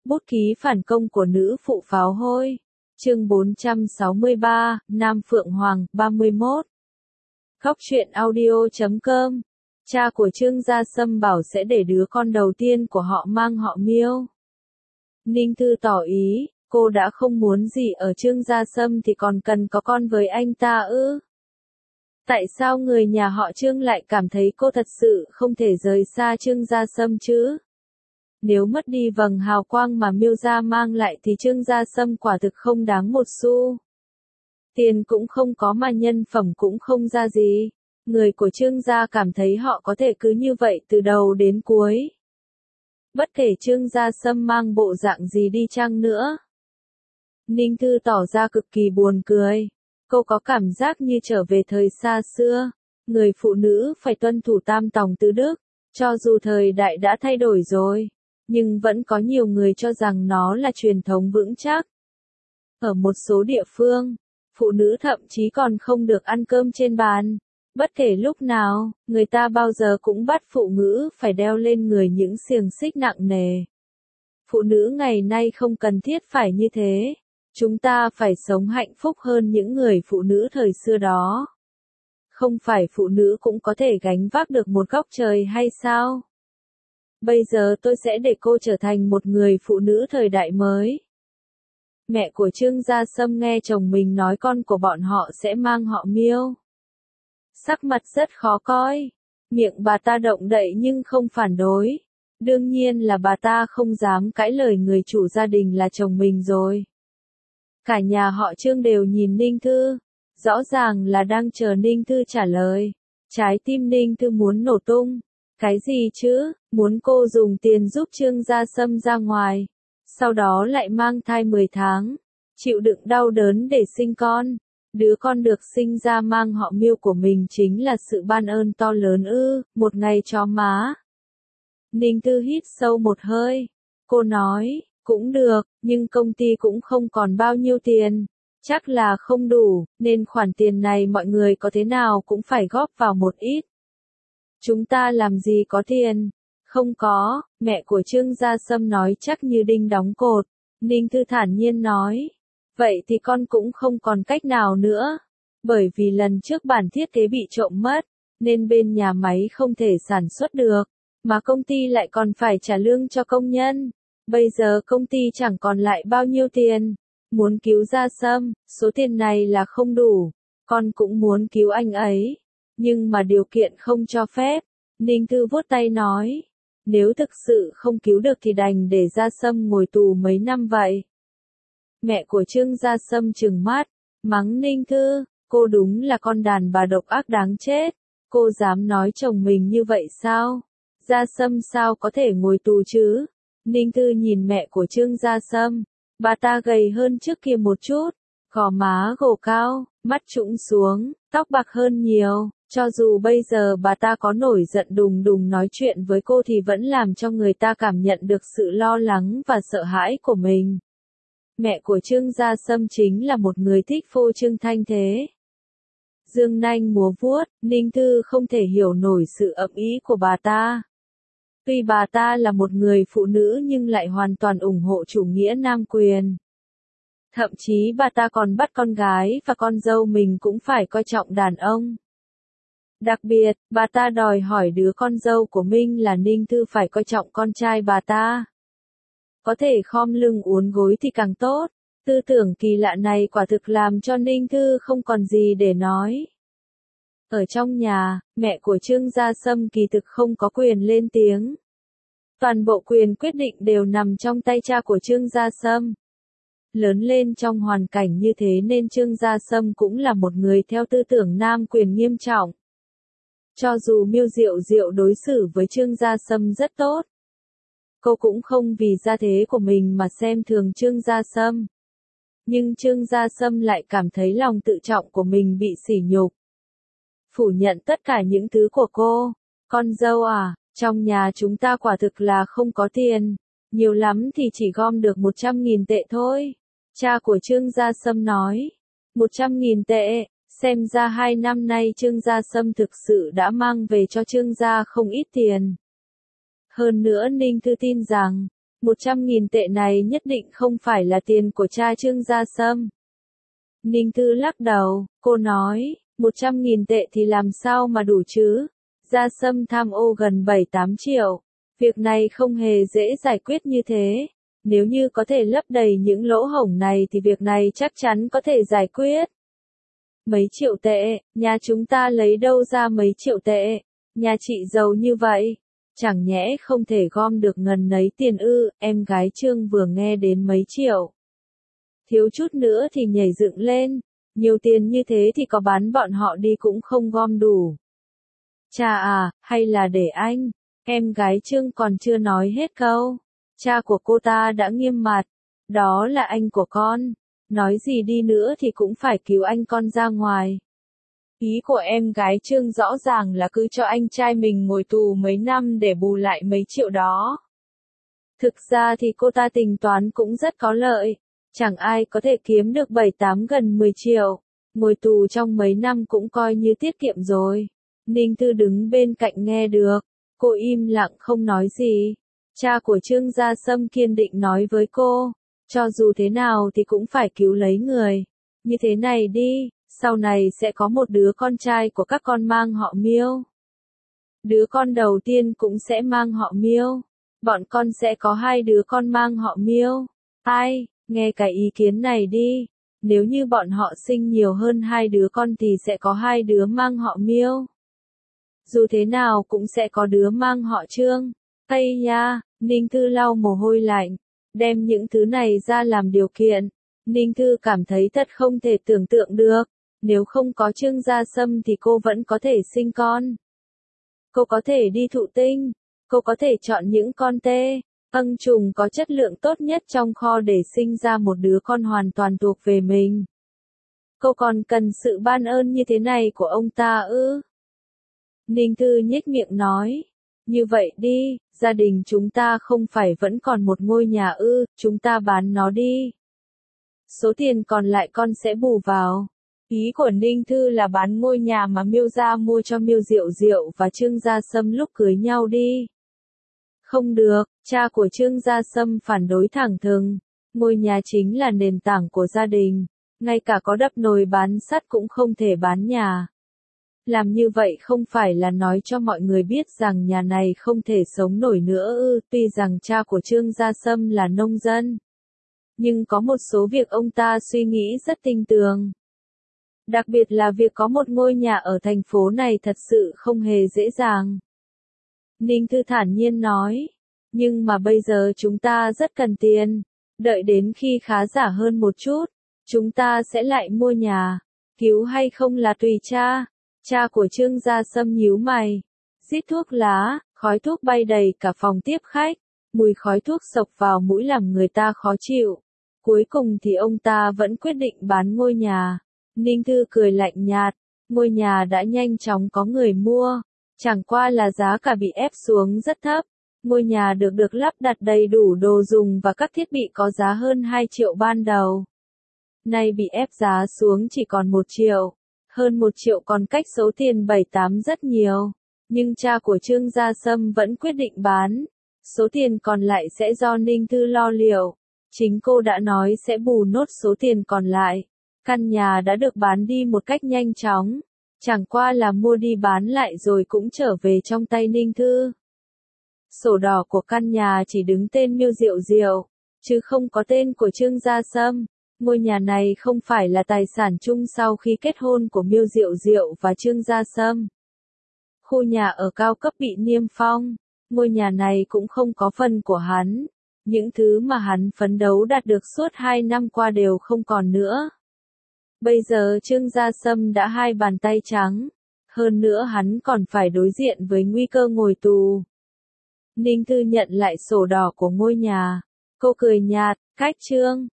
Bút ký phản công của nữ phụ pháo hôi. Chương 463, Nam Phượng Hoàng, 31. Góc truyện audio.com. Cha của Trương Gia Sâm bảo sẽ để đứa con đầu tiên của họ mang họ Miêu. Ninh Thư tỏ ý, cô đã không muốn gì ở Trương Gia Sâm thì còn cần có con với anh ta ư? Tại sao người nhà họ Trương lại cảm thấy cô thật sự không thể rời xa Trương Gia Sâm chứ? Nếu mất đi vầng hào quang mà Miêu gia mang lại thì Trương Gia Sâm quả thực không đáng một xu. Tiền cũng không có mà nhân phẩm cũng không ra gì. Người của Trương gia cảm thấy họ có thể cứ như vậy từ đầu đến cuối. Bất kể Trương Gia Sâm mang bộ dạng gì đi chăng nữa. Ninh Thư tỏ ra cực kỳ buồn cười. Cô có cảm giác như trở về thời xa xưa. Người phụ nữ phải tuân thủ tam tòng tứ đức. Cho dù thời đại đã thay đổi rồi, nhưng vẫn có nhiều người cho rằng nó là truyền thống vững chắc. Ở một số địa phương, phụ nữ thậm chí còn không được ăn cơm trên bàn. Bất kể lúc nào, người ta bao giờ cũng bắt phụ nữ phải đeo lên người những xiềng xích nặng nề. Phụ nữ ngày nay không cần thiết phải như thế. Chúng ta phải sống hạnh phúc hơn những người phụ nữ thời xưa đó. Không phải phụ nữ cũng có thể gánh vác được một góc trời hay sao? Bây giờ tôi sẽ để cô trở thành một người phụ nữ thời đại mới. Mẹ của Trương Gia Sâm nghe chồng mình nói con của bọn họ sẽ mang họ Miêu. Sắc mặt rất khó coi. Miệng bà ta động đậy nhưng không phản đối. Đương nhiên là bà ta không dám cãi lời người chủ gia đình là chồng mình rồi. Cả nhà họ Trương đều nhìn Ninh Thư. Rõ ràng là đang chờ Ninh Thư trả lời. Trái tim Ninh Thư muốn nổ tung. Cái gì chứ, muốn cô dùng tiền giúp Trương Gia Sâm ra ngoài. Sau đó lại mang thai 10 tháng. Chịu đựng đau đớn để sinh con. Đứa con được sinh ra mang họ Miêu của mình chính là sự ban ơn to lớn ư, một ngày chó má. Ninh Thư hít sâu một hơi. Cô nói, cũng được, nhưng công ty cũng không còn bao nhiêu tiền. Chắc là không đủ, nên khoản tiền này mọi người có thế nào cũng phải góp vào một ít. Chúng ta làm gì có tiền? Không có, mẹ của Trương Gia Sâm nói chắc như đinh đóng cột. Ninh Thư thản nhiên nói. Vậy thì con cũng không còn cách nào nữa. Bởi vì lần trước bản thiết kế bị trộm mất, nên bên nhà máy không thể sản xuất được. Mà công ty lại còn phải trả lương cho công nhân. Bây giờ công ty chẳng còn lại bao nhiêu tiền. Muốn cứu Gia Sâm, số tiền này là không đủ. Con cũng muốn cứu anh ấy. Nhưng mà điều kiện không cho phép. Ninh Thư vuốt tay nói. Nếu thực sự không cứu được thì đành để Gia Sâm ngồi tù mấy năm vậy. Mẹ của Trương Gia Sâm trừng mắt, mắng Ninh Thư, cô đúng là con đàn bà độc ác đáng chết. Cô dám nói chồng mình như vậy sao? Gia Sâm sao có thể ngồi tù chứ? Ninh Thư nhìn mẹ của Trương Gia Sâm. Bà ta gầy hơn trước kia một chút. Gò má gồ cao, mắt trũng xuống, tóc bạc hơn nhiều. Cho dù bây giờ bà ta có nổi giận đùng đùng nói chuyện với cô thì vẫn làm cho người ta cảm nhận được sự lo lắng và sợ hãi của mình. Mẹ của Trương Gia Sâm chính là một người thích phô trương thanh thế. Dương nanh múa vuốt, Ninh Thư không thể hiểu nổi sự ầm ĩ của bà ta. Tuy bà ta là một người phụ nữ nhưng lại hoàn toàn ủng hộ chủ nghĩa nam quyền. Thậm chí bà ta còn bắt con gái và con dâu mình cũng phải coi trọng đàn ông. Đặc biệt, bà ta đòi hỏi đứa con dâu của mình là Ninh Thư phải coi trọng con trai bà ta. Có thể khom lưng uốn gối thì càng tốt. Tư tưởng kỳ lạ này quả thực làm cho Ninh Thư không còn gì để nói. Ở trong nhà, mẹ của Trương Gia Sâm kỳ thực không có quyền lên tiếng. Toàn bộ quyền quyết định đều nằm trong tay cha của Trương Gia Sâm. Lớn lên trong hoàn cảnh như thế nên Trương Gia Sâm cũng là một người theo tư tưởng nam quyền nghiêm trọng. Cho dù Miêu Diệu Diệu đối xử với Trương Gia Sâm rất tốt. Cô cũng không vì gia thế của mình mà xem thường Trương Gia Sâm. Nhưng Trương Gia Sâm lại cảm thấy lòng tự trọng của mình bị sỉ nhục. Phủ nhận tất cả những thứ của cô. Con dâu à, trong nhà chúng ta quả thực là không có tiền. Nhiều lắm thì chỉ gom được 100.000 tệ thôi. Cha của Trương Gia Sâm nói. 100.000 tệ, xem ra 2 năm nay Trương Gia Sâm thực sự đã mang về cho Trương Gia không ít tiền. Hơn nữa Ninh Thư tin rằng, 100.000 tệ này nhất định không phải là tiền của cha Trương Gia Sâm. Ninh Thư lắc đầu, cô nói, 100.000 tệ thì làm sao mà đủ chứ? Gia Sâm tham ô gần 7-8 triệu. Việc này không hề dễ giải quyết như thế. Nếu như có thể lấp đầy những lỗ hổng này thì việc này chắc chắn có thể giải quyết. Mấy triệu tệ, nhà chúng ta lấy đâu ra mấy triệu tệ? Nhà chị giàu như vậy, chẳng nhẽ không thể gom được ngần ấy tiền ư? Em gái Trương vừa nghe đến mấy triệu, thiếu chút nữa thì nhảy dựng lên. Nhiều tiền như thế thì có bán bọn họ đi cũng không gom đủ. Cha à, hay là để anh? Em gái Trương còn chưa nói hết câu. Cha của cô ta đã nghiêm mặt. Đó là anh của con. Nói gì đi nữa thì cũng phải cứu anh con ra ngoài. Ý của em gái Trương rõ ràng là cứ cho anh trai mình ngồi tù mấy năm để bù lại mấy triệu đó. Thực ra thì cô ta tính toán cũng rất có lợi. Chẳng ai có thể kiếm được 7-8 gần 10 triệu. Ngồi tù trong mấy năm cũng coi như tiết kiệm rồi. Ninh Thư đứng bên cạnh nghe được. Cô im lặng không nói gì. Cha của Trương Gia Sâm kiên định nói với cô. Cho dù thế nào thì cũng phải cứu lấy người. Như thế này đi, sau này sẽ có một đứa con trai của các con mang họ Miêu. Đứa con đầu tiên cũng sẽ mang họ Miêu. Bọn con sẽ có 2 đứa con mang họ Miêu. Ai, nghe cái ý kiến này đi. Nếu như bọn họ sinh nhiều hơn 2 đứa con thì sẽ có 2 đứa mang họ Miêu. Dù thế nào cũng sẽ có đứa mang họ Trương. Ây nha, Ninh Thư lau mồ hôi lạnh. Đem những thứ này ra làm điều kiện. Ninh Thư cảm thấy thật không thể tưởng tượng được. Nếu không có Trương Gia Sâm thì cô vẫn có thể sinh con. Cô có thể đi thụ tinh. Cô có thể chọn những con tê, âng trùng có chất lượng tốt nhất trong kho để sinh ra một đứa con hoàn toàn thuộc về mình. Cô còn cần sự ban ơn như thế này của ông ta ư? Ninh Thư nhếch miệng nói. Như vậy đi, gia đình chúng ta không phải vẫn còn một ngôi nhà ư, chúng ta bán nó đi. Số tiền còn lại con sẽ bù vào. Ý của Ninh Thư là bán ngôi nhà mà Miêu gia mua cho Miêu Diệu Diệu và Trương Gia Sâm lúc cưới nhau đi. Không được, cha của Trương Gia Sâm phản đối thẳng thừng. Ngôi nhà chính là nền tảng của gia đình. Ngay cả có đập nồi bán sắt cũng không thể bán nhà. Làm như vậy không phải là nói cho mọi người biết rằng nhà này không thể sống nổi nữa ư? Tuy rằng cha của Trương Gia Sâm là nông dân, nhưng có một số việc ông ta suy nghĩ rất tinh tường. Đặc biệt là việc có một ngôi nhà ở thành phố này thật sự không hề dễ dàng. Ninh Thư thản nhiên nói, nhưng mà bây giờ chúng ta rất cần tiền. Đợi đến khi khá giả hơn một chút, chúng ta sẽ lại mua nhà. Cứu hay không là tùy cha. Cha của Trương Gia Sâm nhíu mày. Rít thuốc lá, khói thuốc bay đầy cả phòng tiếp khách. Mùi khói thuốc xộc vào mũi làm người ta khó chịu. Cuối cùng thì ông ta vẫn quyết định bán ngôi nhà. Ninh Thư cười lạnh nhạt. Ngôi nhà đã nhanh chóng có người mua. Chẳng qua là giá cả bị ép xuống rất thấp. Ngôi nhà được lắp đặt đầy đủ đồ dùng và các thiết bị có giá hơn 2 triệu ban đầu. Nay bị ép giá xuống chỉ còn 1 triệu. Hơn 1 triệu còn cách số tiền 7-8 rất nhiều. Nhưng cha của Trương Gia Sâm vẫn quyết định bán. Số tiền còn lại sẽ do Ninh Thư lo liệu. Chính cô đã nói sẽ bù nốt số tiền còn lại. Căn nhà đã được bán đi một cách nhanh chóng. Chẳng qua là mua đi bán lại rồi cũng trở về trong tay Ninh Thư. Sổ đỏ của căn nhà chỉ đứng tên Miêu Diệu Diệu, chứ không có tên của Trương Gia Sâm. Ngôi nhà này không phải là tài sản chung sau khi kết hôn của Miêu Diệu Diệu và Trương Gia Sâm. Khu nhà ở cao cấp bị niêm phong. Ngôi nhà này cũng không có phần của hắn. Những thứ mà hắn phấn đấu đạt được suốt 2 năm qua đều không còn nữa. Bây giờ Trương Gia Sâm đã 2 bàn tay trắng. Hơn nữa hắn còn phải đối diện với nguy cơ ngồi tù. Ninh Thư nhận lại sổ đỏ của ngôi nhà. Cô cười nhạt, cách Trương,